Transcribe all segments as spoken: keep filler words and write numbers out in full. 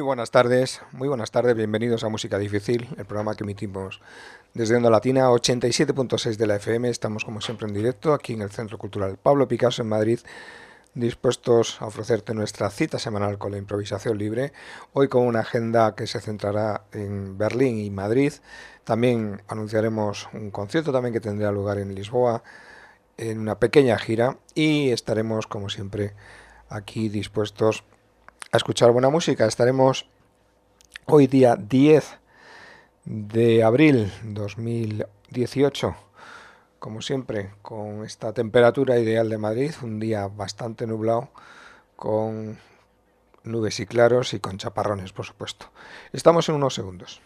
buenas tardes, muy buenas tardes, bienvenidos a Música Difícil, el programa que emitimos desde Onda Latina ochenta y siete punto seis de la F M. Estamos como siempre en directo aquí en el Centro Cultural Pablo Picasso en Madrid, dispuestos a ofrecerte nuestra cita semanal con la improvisación libre, hoy con una agenda que se centrará en Berlín y Madrid. También anunciaremos un concierto también que tendrá lugar en Lisboa, en una pequeña gira, y estaremos como siempre aquí dispuestos a escuchar buena música. Estaremos hoy día diez de abril dos mil dieciocho, como siempre, con esta temperatura ideal de Madrid, un día bastante nublado, con nubes y claros y con chaparrones, por supuesto. Estamos en unos segundos.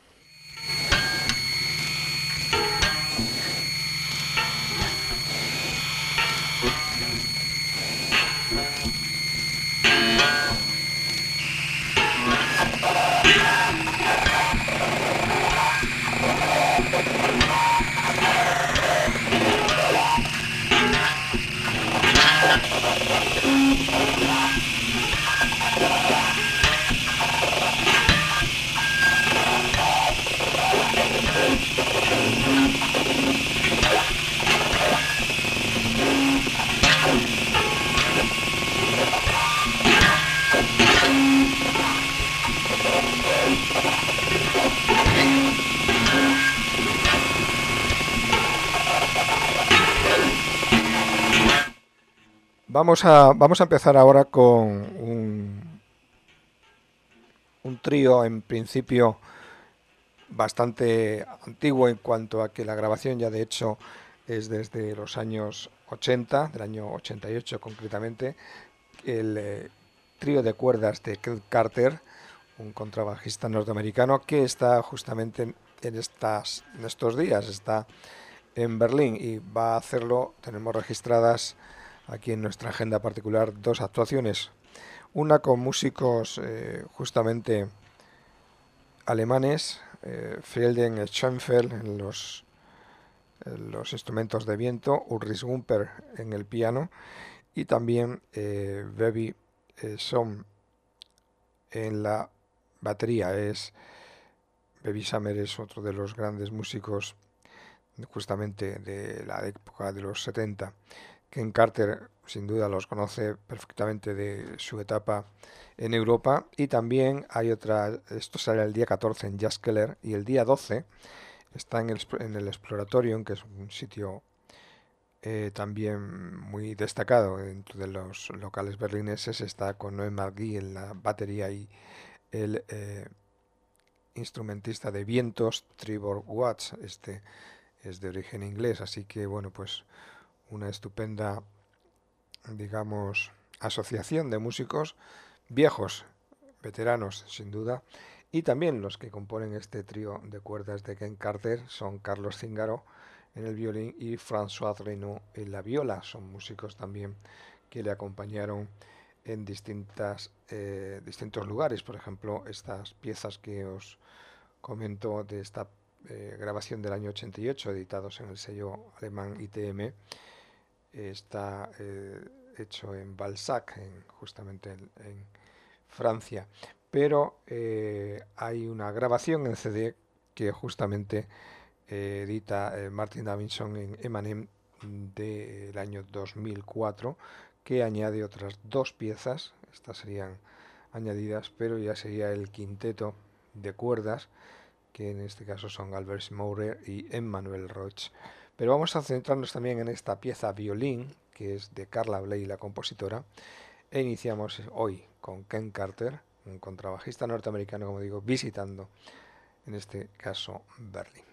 Vamos a, vamos a empezar ahora con un, un trío en principio bastante antiguo en cuanto a que la grabación ya de hecho es desde los años ochenta, del año ochenta y ocho concretamente, el eh, trío de cuerdas de Ken Carter, un contrabajista norteamericano que está justamente en, en, estas, en estos días, está en Berlín y va a hacerlo. Tenemos registradas aquí en nuestra agenda particular dos actuaciones, una con músicos eh, justamente alemanes, eh, Frieden Schoenfeld en los, en los instrumentos de viento, Ulrich Gumper en el piano y también eh, Baby eh, Som en la batería. Es Baby Summer es otro de los grandes músicos justamente de la época de los setenta. Ken Carter sin duda los conoce perfectamente de su etapa en Europa, y también hay otra, esto sale el día catorce en Jazz Keller y el día doce está en el, en el Exploratorium, que es un sitio eh, también muy destacado dentro de los locales berlineses. Está con Noé Margui en la batería y el eh, instrumentista de vientos Trevor Watts. Este es de origen inglés, así que bueno, pues una estupenda, digamos, asociación de músicos viejos, veteranos sin duda, y también los que componen este trío de cuerdas de Ken Carter son Carlos Cíngaro en el violín y François Renaud en la viola. Son músicos también que le acompañaron en distintas, eh, distintos lugares. Por ejemplo, estas piezas que os comento de esta eh, grabación del año ochenta y ocho, editados en el sello alemán I T M, está eh, hecho en Balzac, en, justamente en, en Francia, pero eh, hay una grabación en C D que justamente eh, edita eh, Martin Davidson en Emanem del año dos mil cuatro, que añade otras dos piezas. Estas serían añadidas, pero ya sería el quinteto de cuerdas, que en este caso son Albert Maurer y Emmanuel Roch. Pero vamos a centrarnos también en esta pieza violín, que es de Carla Bley, la compositora, e iniciamos hoy con Ken Carter, un contrabajista norteamericano, como digo, visitando, en este caso, Berlín.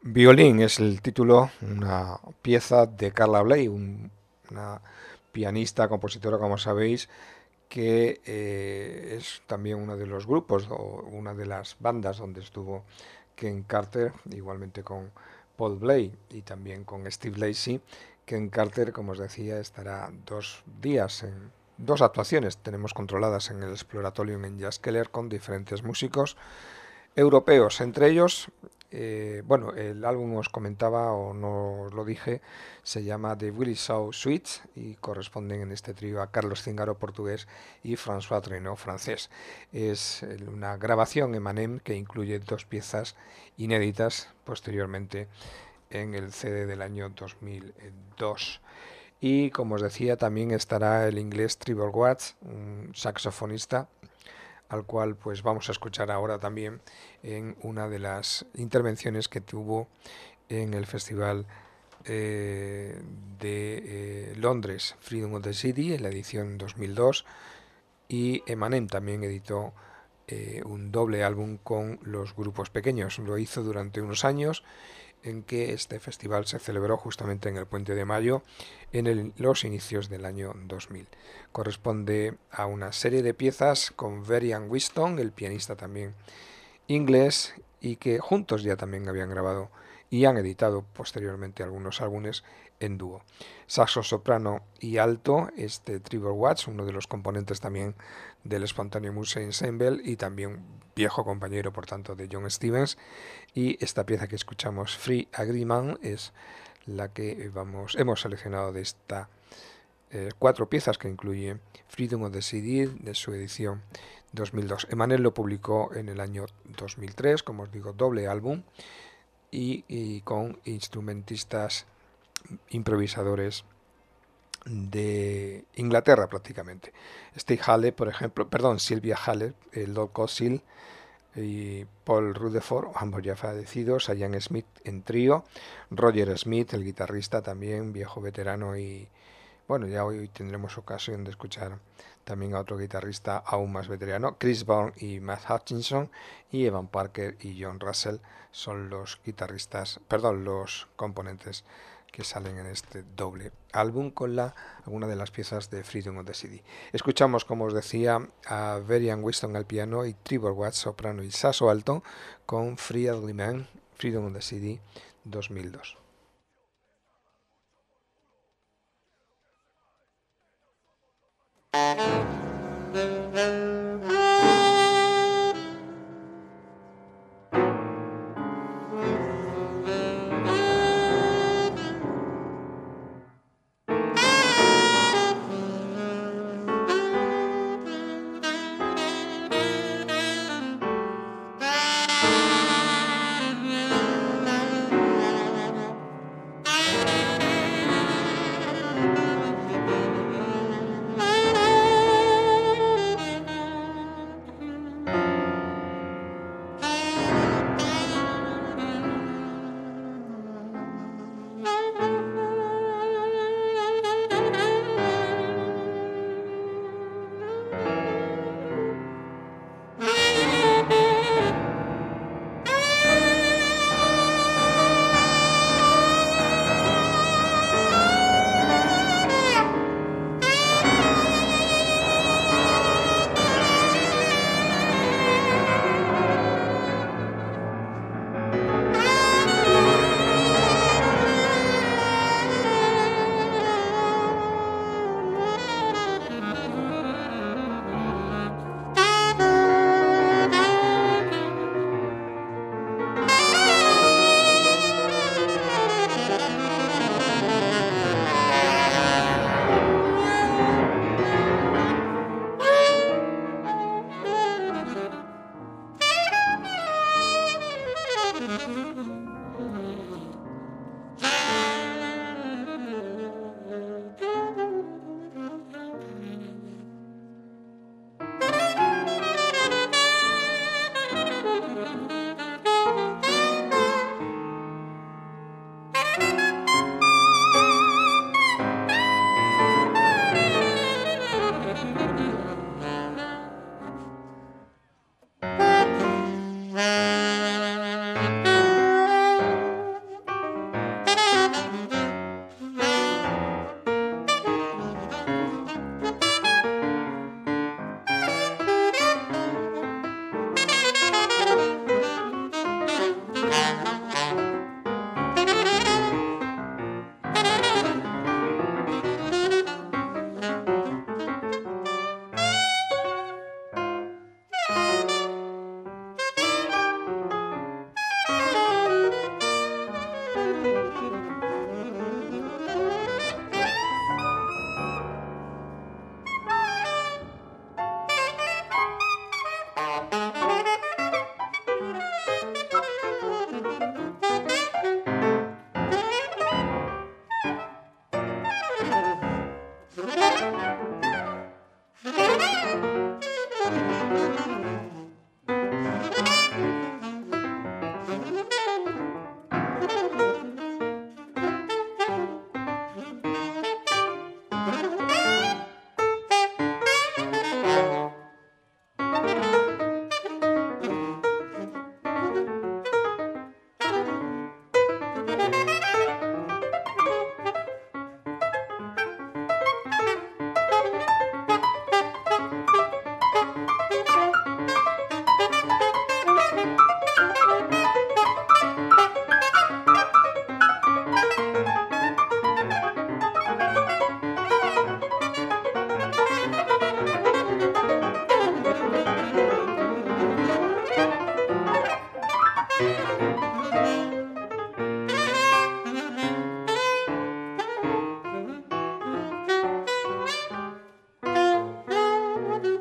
Violín es el título, una pieza de Carla Bley, un- una pianista, compositora, como sabéis, que eh, es también uno de los grupos o una de las bandas donde estuvo Ken Carter, igualmente con Paul Bley y también con Steve Lacy. Ken Carter, como os decía, estará dos días en dos actuaciones, tenemos controladas en el Exploratorium en Jazz Keller con diferentes músicos europeos, entre ellos, eh, bueno, el álbum os comentaba o no os lo dije, se llama The Willie Shaw Suites y corresponden en este trío a Carlos Cíngaro, portugués, y François Treneau, francés. Es una grabación Emanem que incluye dos piezas inéditas posteriormente en el C D del año dos mil dos. Y como os decía, también estará el inglés Trevor Watts, un saxofonista al cual pues vamos a escuchar ahora también en una de las intervenciones que tuvo en el Festival eh, de eh, Londres, Freedom of the City, en la edición dos mil dos, y Emanem también editó eh, un doble álbum con los grupos pequeños. Lo hizo durante unos años en que este festival se celebró justamente en el Puente de Mayo en el, los inicios del año dos mil. Corresponde a una serie de piezas con Verian Winston, el pianista también inglés, y que juntos ya también habían grabado y han editado posteriormente algunos álbumes en dúo. Saxo soprano y alto, este Trevor Watts, uno de los componentes también del Spontaneous Ensemble y también viejo compañero, por tanto, de John Stevens. Y esta pieza que escuchamos, Free Agreement, es la que vamos, hemos seleccionado de estas eh, cuatro piezas que incluye Freedom of the C D de su edición dos mil dos. Emanuel lo publicó en el año dos mil tres, como os digo, doble álbum y, y con instrumentistas improvisadores de Inglaterra prácticamente. Steve Halle, por ejemplo, perdón, Sylvia Halle, el Lord Cossil y Paul Rutherford, ambos ya fallecidos, Ian Smith en trío, Roger Smith, el guitarrista también, viejo veterano, y bueno, ya hoy tendremos ocasión de escuchar también a otro guitarrista aún más veterano, Chris Bourne y Matt Hutchinson, y Evan Parker y John Russell son los guitarristas, perdón, los componentes que salen en este doble álbum con la, alguna de las piezas de Freedom of the City. Escuchamos, como os decía, a Verian Winston al piano y Trevor Watts soprano y saxo alto con Free Agreement, Freedom of the City dos mil dos.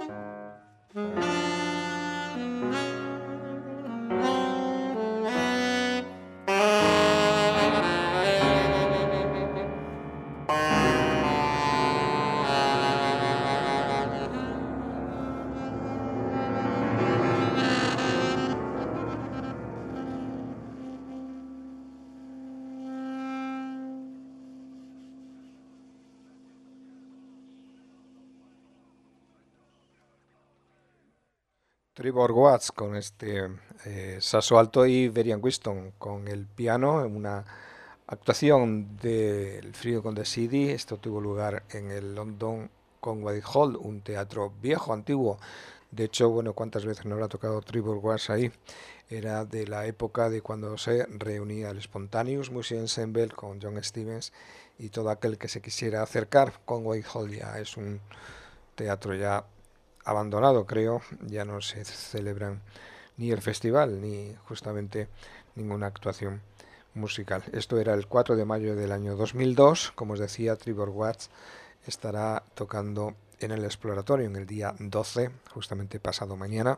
Trevor Watts con este eh, saxo alto y Verian Winston con el piano en una actuación del Freedom con the City. Esto tuvo lugar en el London Conway Hall, un teatro viejo, antiguo. De hecho, bueno, ¿cuántas veces no habrá tocado Trevor Watts ahí? Era de la época de cuando se reunía el Spontaneous Music Ensemble con John Stevens y todo aquel que se quisiera acercar. Conway Hall ya es un teatro ya abandonado, creo, ya no se celebran ni el festival ni justamente ninguna actuación musical. Esto era el cuatro de mayo del año dos mil dos. Como os decía, Trevor Watts estará tocando en el Exploratorio en el día doce, justamente pasado mañana,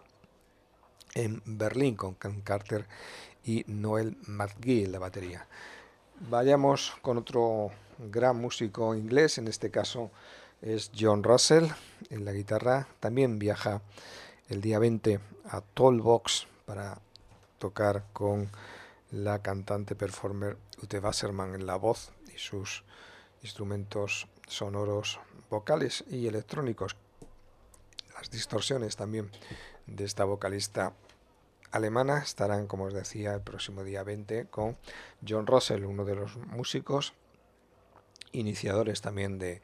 en Berlín, con Ken Carter y Noel McGee en la batería. Vayamos con otro gran músico inglés, en este caso es John Russell en la guitarra. También viaja el día veinte a Tollbox para tocar con la cantante performer Ute Wasserman en la voz y sus instrumentos sonoros vocales y electrónicos. Las distorsiones también de esta vocalista alemana estarán, como os decía, el próximo día veinte con John Russell, uno de los músicos iniciadores también de,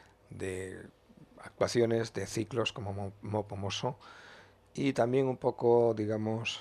de actuaciones, de ciclos como Mopomoso y también un poco, digamos,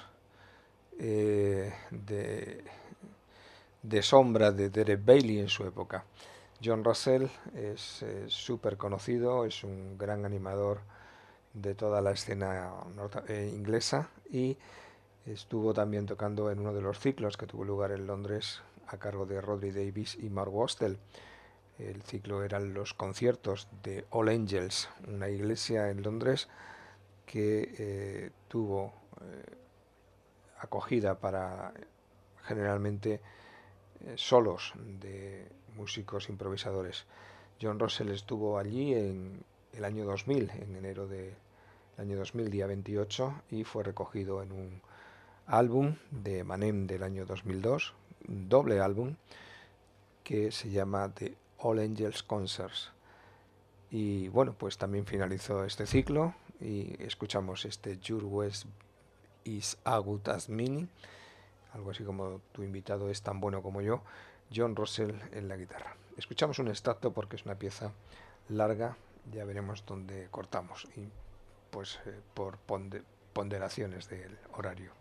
eh, de, de sombra de Derek Bailey en su época. John Russell es súper conocido, es un gran animador de toda la escena norte, eh, inglesa y estuvo también tocando en uno de los ciclos que tuvo lugar en Londres a cargo de Rodri Davis y Mark Wostel. El ciclo eran los conciertos de All Angels, una iglesia en Londres que eh, tuvo eh, acogida para generalmente eh, solos de músicos improvisadores. John Russell estuvo allí en el año dos mil, en enero del año dos mil, día veintiocho, y fue recogido en un álbum de Manem del año dos mil dos, un doble álbum que se llama The All Angels Concerts. Y bueno, pues también finalizó este ciclo y escuchamos este Your West is as good as mine, algo así como tu invitado es tan bueno como yo, John Russell en la guitarra. Escuchamos un extracto porque es una pieza larga, ya veremos dónde cortamos y pues eh, por ponderaciones del horario.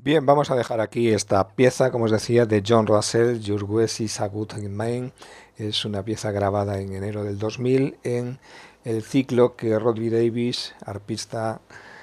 Bien, vamos a dejar aquí esta pieza, como os decía, de John Russell, Your Wish is a Good Man. Es una pieza grabada en enero del dos mil en el ciclo que Rodney Davis, arpista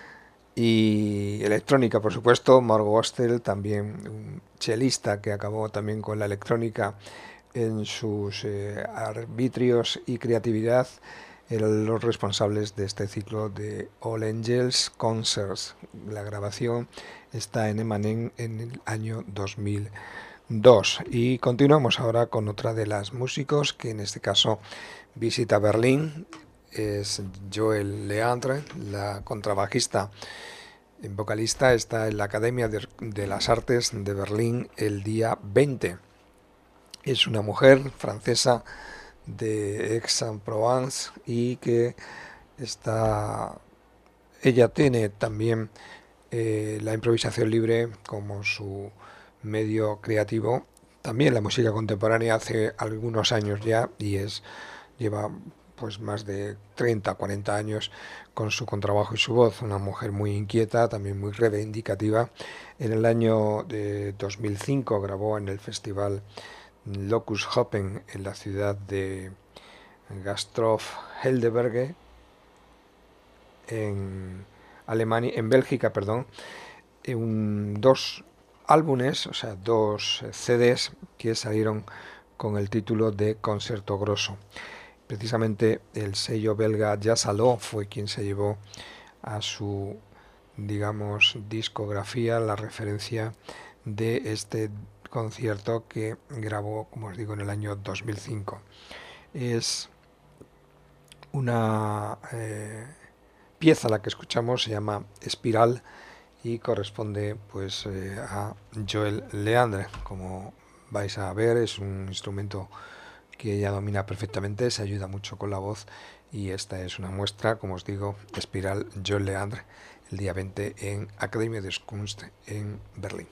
y electrónica, por supuesto, Margot Ostel, también un chelista que acabó también con la electrónica en sus eh, arbitrios y creatividad, eran los responsables de este ciclo de All Angels Concerts. La grabación está en Emanem en el año dos mil dos. Y continuamos ahora con otra de las músicos que en este caso visita Berlín. Es Joel Leandre, la contrabajista en vocalista. Está en la Academia de, de las Artes de Berlín el día veinte. Es una mujer francesa de Aix-en-Provence y que está, ella tiene también eh, la improvisación libre como su medio creativo, también la música contemporánea hace algunos años ya, y es lleva pues más de treinta, cuarenta años con su contrabajo y su voz, una mujer muy inquieta, también muy reivindicativa. En el año de dos mil cinco grabó en el festival Locus Hoppen en la ciudad de Gastrof Helderberg en Alemania, en Bélgica, perdón, un, dos álbumes, o sea, dos C Ds que salieron con el título de Concerto Grosso. Precisamente el sello belga Jazzalo fue quien se llevó a su, digamos, discografía la referencia de este concierto que grabó, como os digo, en el año dos mil cinco. Es una eh, pieza la que escuchamos, se llama Espiral y corresponde pues eh, a Joel Leandre. Como vais a ver, es un instrumento que ella domina perfectamente, se ayuda mucho con la voz, y esta es una muestra, como os digo, Espiral, Joel Leandre, el día veinte en Academia des Kunst en Berlín.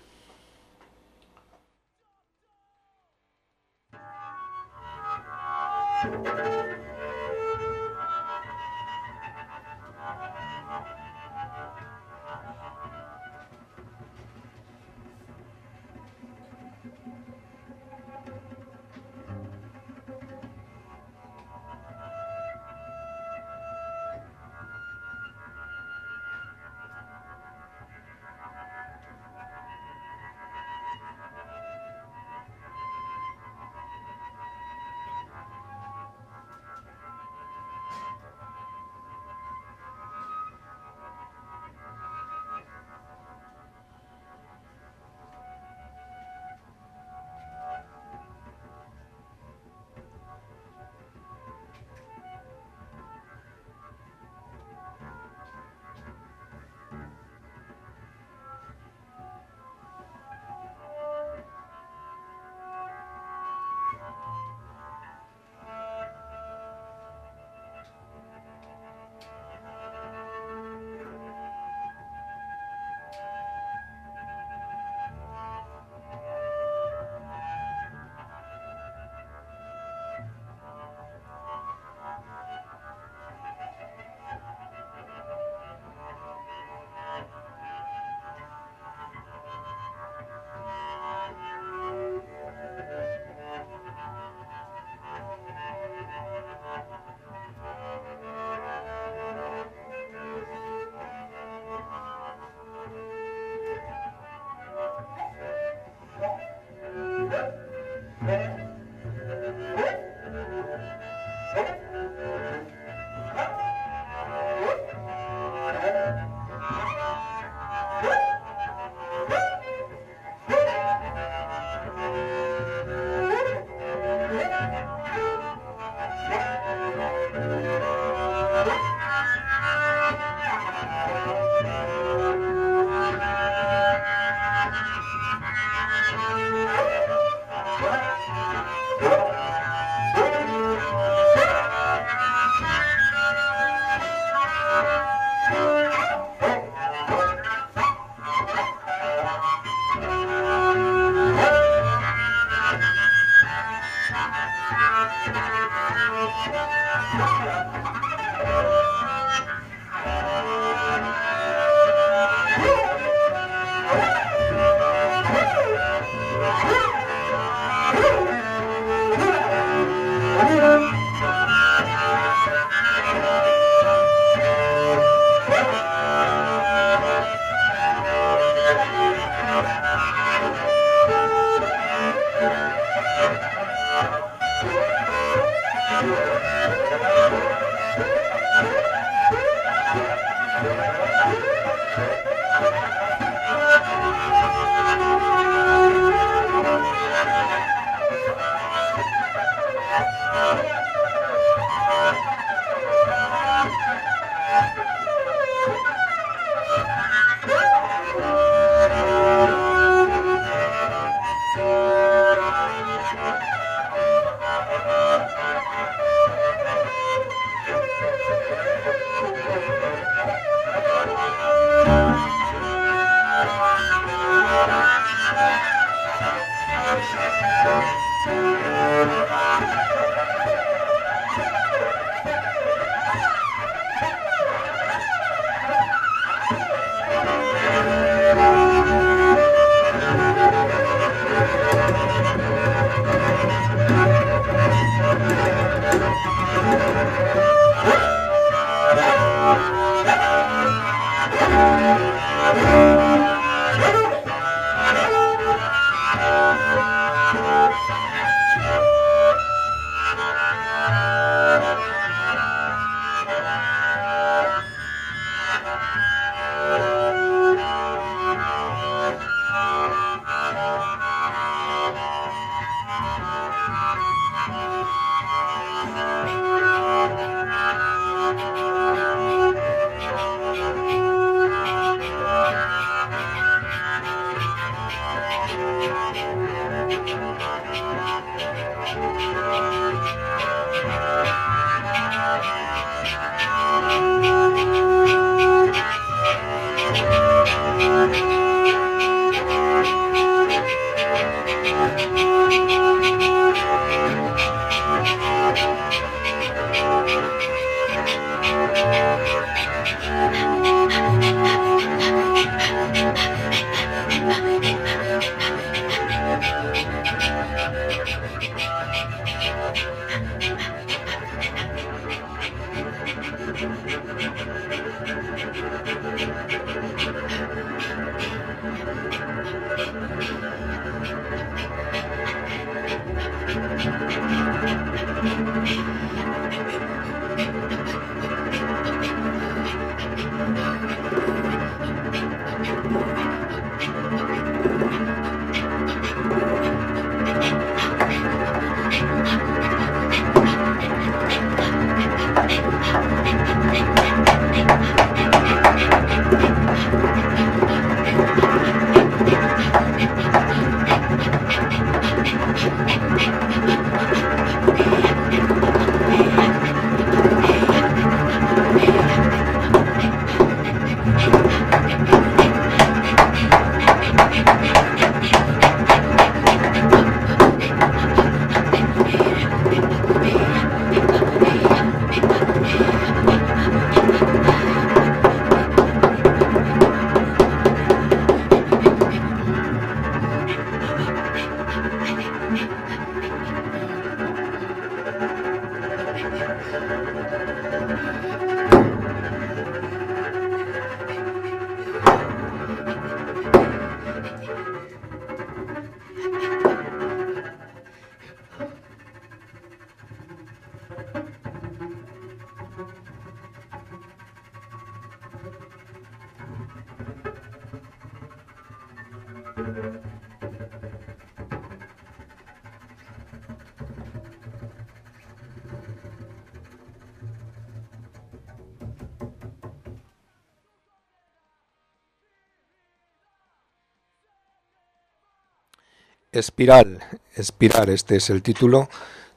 Espiral, Espiral, este es el título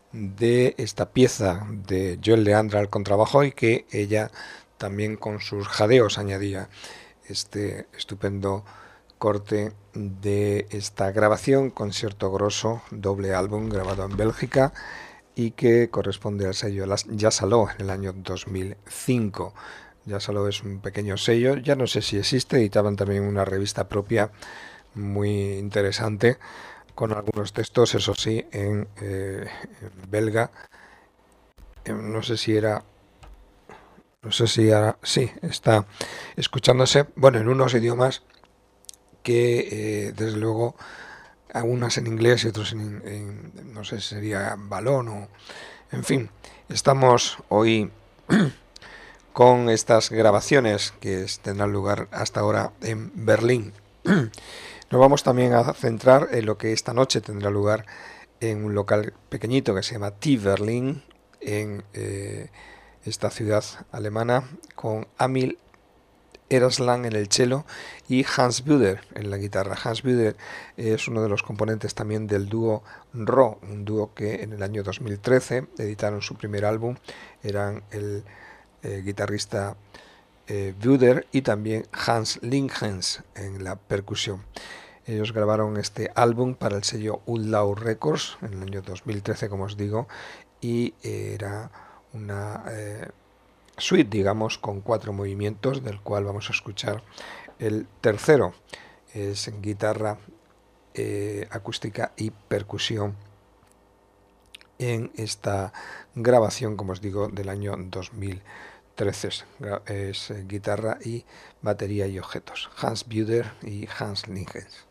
de esta pieza de Joel Leandra al contrabajo y que ella también con sus jadeos añadía este estupendo corte de esta grabación, concierto grosso, doble álbum grabado en Bélgica y que corresponde al sello Jazzaló en el año dos mil cinco. Jazzaló es un pequeño sello, ya no sé si existe, editaban también una revista propia muy interesante con algunos textos, eso sí, en, eh, en belga. Eh, no sé si era, no sé si era, sí, está escuchándose, bueno, en unos idiomas que, eh, desde luego, algunas en inglés y otros en, en, no sé si sería balón o, en fin, estamos hoy con estas grabaciones que tendrán lugar hasta ahora en Berlín. Nos vamos también a centrar en lo que esta noche tendrá lugar en un local pequeñito que se llama T Berlin, en eh, esta ciudad alemana, con Amil Eraslan en el cello y Hans Buder en la guitarra. Hans Buder es uno de los componentes también del dúo Ro, un dúo que en el año dos mil trece editaron su primer álbum. Eran el eh, guitarrista eh, Buder y también Hans Lingens en la percusión. Ellos grabaron este álbum para el sello Udlau Records en el año dos mil trece, como os digo, y era una eh, suite, digamos, con cuatro movimientos, del cual vamos a escuchar el tercero. Es en guitarra eh, acústica y percusión en esta grabación, como os digo, del año dos mil trece. Es eh, guitarra y batería y objetos. Hans Buder y Hans Lingens.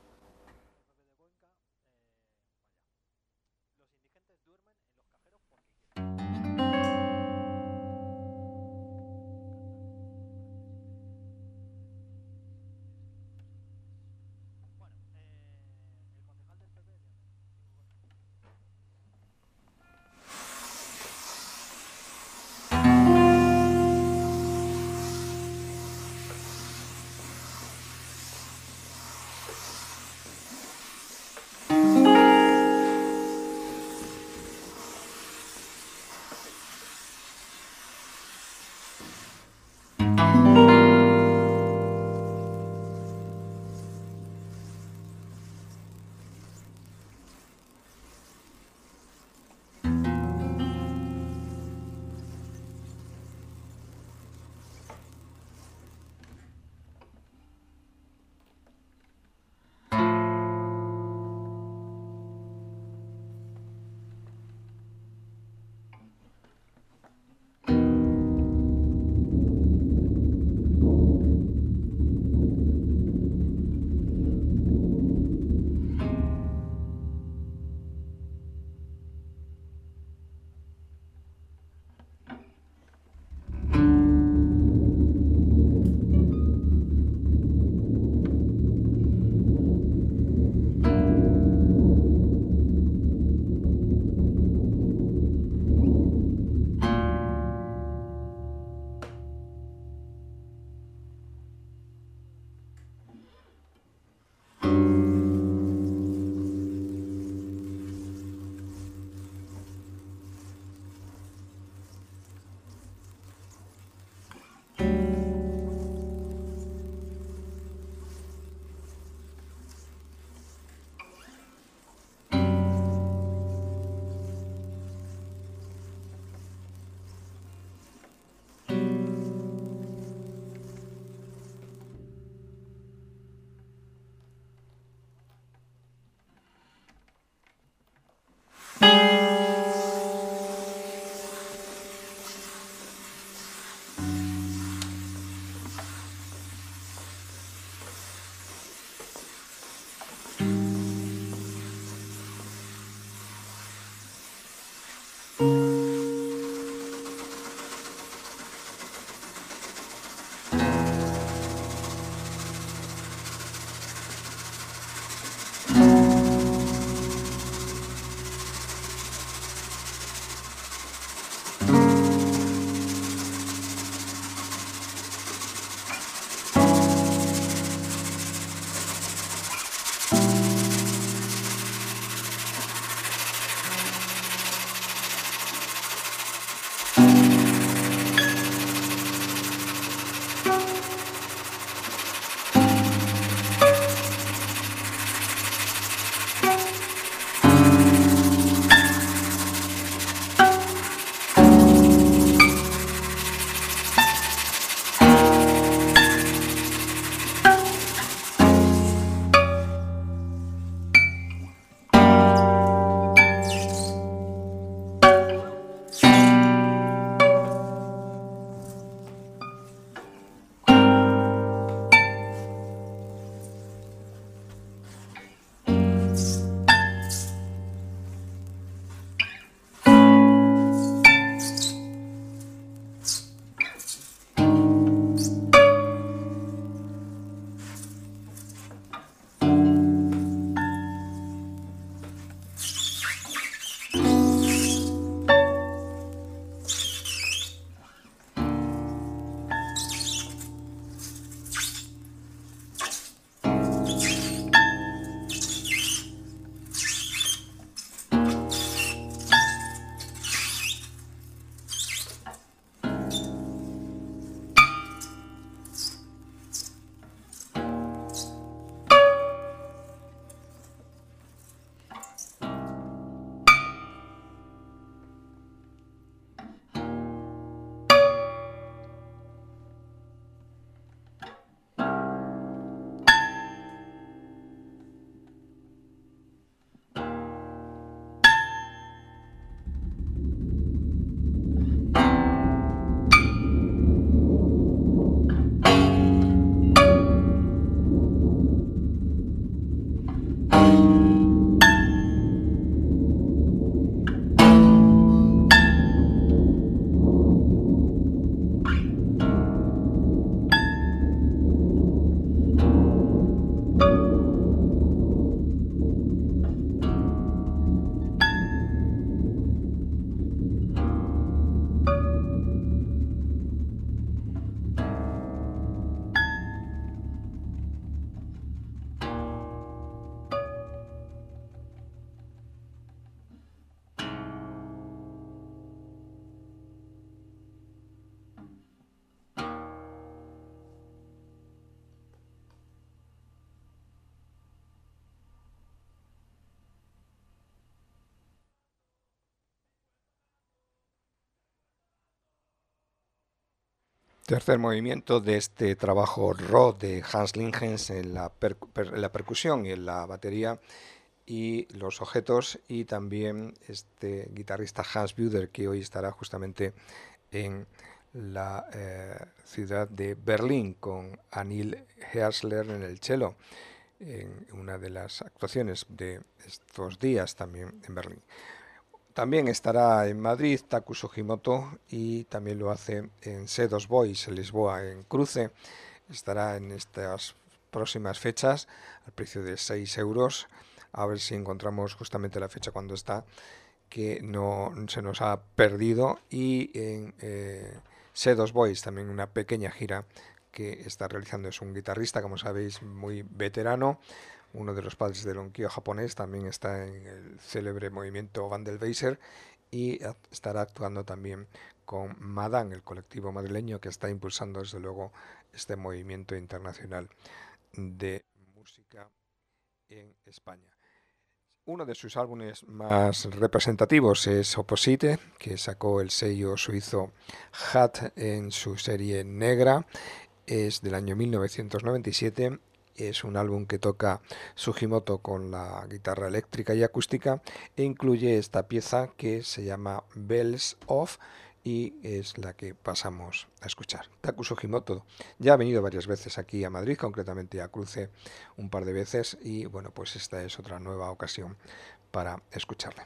Tercer movimiento de este trabajo raw de Hans Lingens en la, per per la percusión y en la batería y los objetos, y también este guitarrista Hans Buder, que hoy estará justamente en la eh, ciudad de Berlín con Anil Herzler en el cello, en una de las actuaciones de estos días también en Berlín. También estará en Madrid Taku Sugimoto, y también lo hace en C dos Boys en Lisboa, en Cruce. Estará en estas próximas fechas al precio de seis euros. A ver si encontramos justamente la fecha cuando está, que no se nos ha perdido. Y en eh, C dos Boys también una pequeña gira que está realizando. Es un guitarrista, como sabéis, muy veterano, uno de los padres del onkyo japonés. También está en el célebre movimiento Wandelweiser y estará actuando también con Madán, el colectivo madrileño que está impulsando desde luego este movimiento internacional de música en España. Uno de sus álbumes más representativos es Opposite, que sacó el sello suizo Hat en su serie negra. Es del año mil novecientos noventa y siete. Es un álbum que toca Sugimoto con la guitarra eléctrica y acústica, e incluye esta pieza que se llama Bells of, y es la que pasamos a escuchar. Taku Sugimoto ya ha venido varias veces aquí a Madrid, concretamente a Cruce un par de veces, y bueno, pues esta es otra nueva ocasión para escucharle.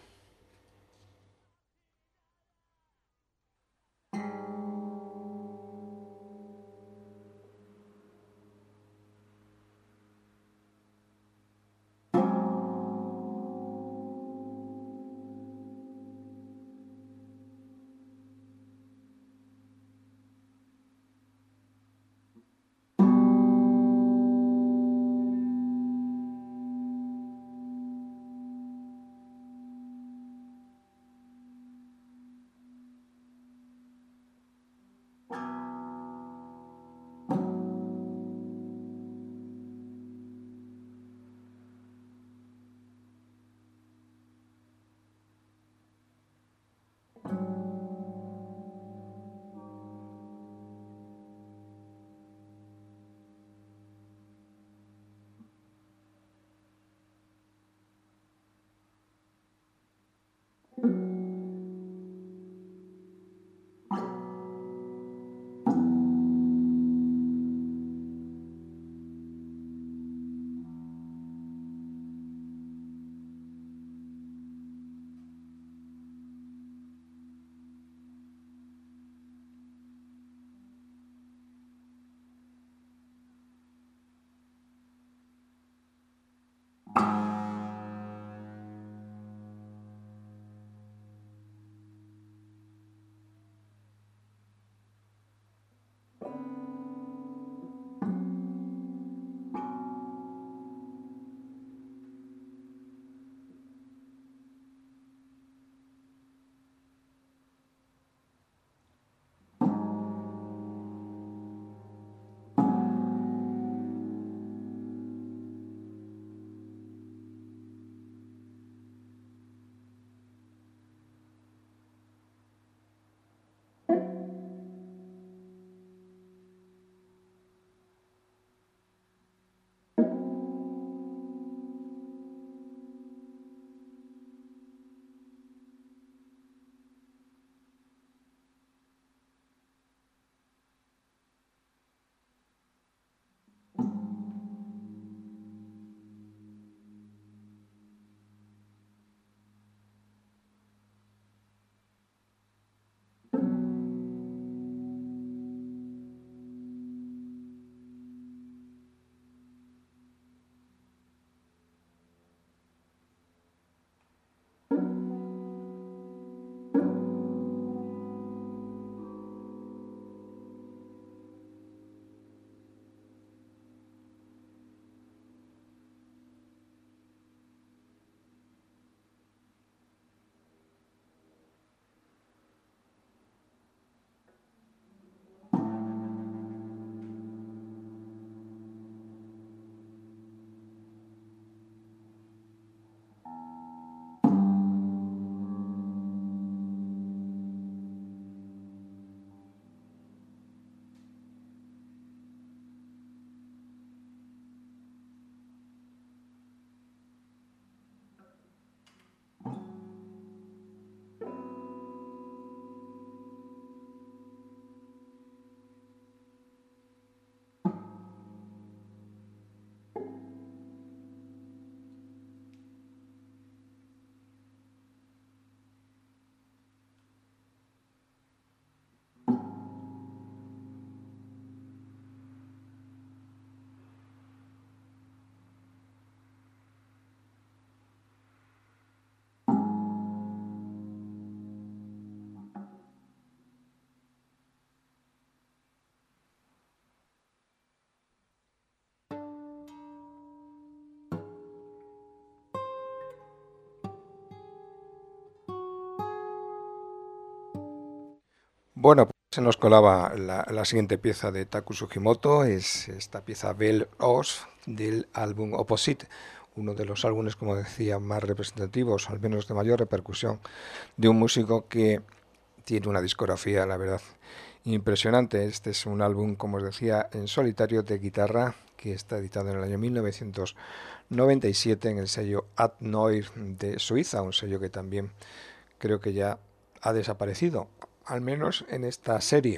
Bueno, pues se nos colaba la, la siguiente pieza de Taku Sugimoto, es esta pieza Bell Oz del álbum Opposite, uno de los álbumes, como decía, más representativos, al menos de mayor repercusión, de un músico que tiene una discografía, la verdad, impresionante. Este es un álbum, como os decía, en solitario de guitarra, que está editado en el año mil novecientos noventa y siete en el sello Ad Noir de Suiza, un sello que también creo que ya ha desaparecido, al menos en esta serie.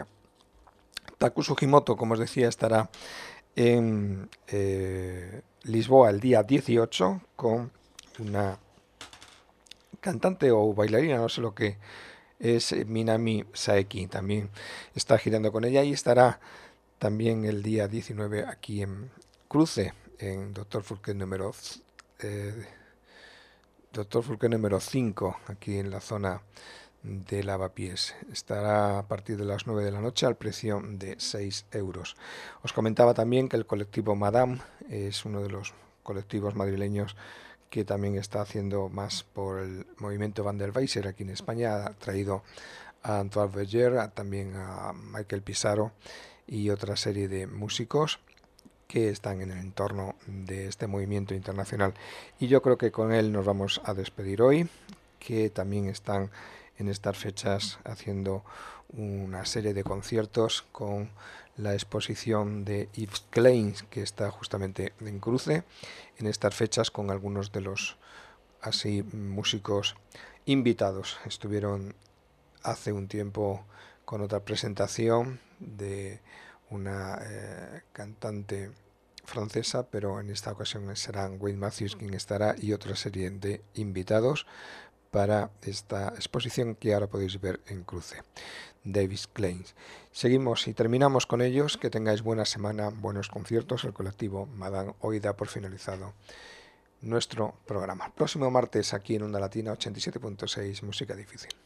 Taku Sugimoto, como os decía, estará en eh, Lisboa el día dieciocho con una cantante o bailarina, no sé lo que es, Minami Saeki. También está girando con ella y estará también el día diecinueve aquí en Cruce, en Doctor Fulque número eh, Doctor Fulque número cinco, aquí en la zona de Lavapiés. Estará a partir de las nueve de la noche al precio de seis euros. Os comentaba también que el colectivo Madame es uno de los colectivos madrileños que también está haciendo más por el movimiento Van der Weiser aquí en España. Ha traído a Antoine Verger, también a Michael Pizarro y otra serie de músicos que están en el entorno de este movimiento internacional. Y yo creo que con él nos vamos a despedir hoy, que también están en estas fechas haciendo una serie de conciertos con la exposición de Yves Klein, que está justamente en Cruce, en estas fechas con algunos de los así músicos invitados. Estuvieron hace un tiempo con otra presentación de una eh, cantante francesa, pero en esta ocasión serán Wayne Matthews quien estará y otra serie de invitados para esta exposición que ahora podéis ver en Cruce, Davis Klein. Seguimos y terminamos con ellos. Que tengáis buena semana, buenos conciertos. El colectivo Madame hoy da por finalizado nuestro programa. Próximo martes aquí en Onda Latina ochenta y siete punto seis, Música Difícil.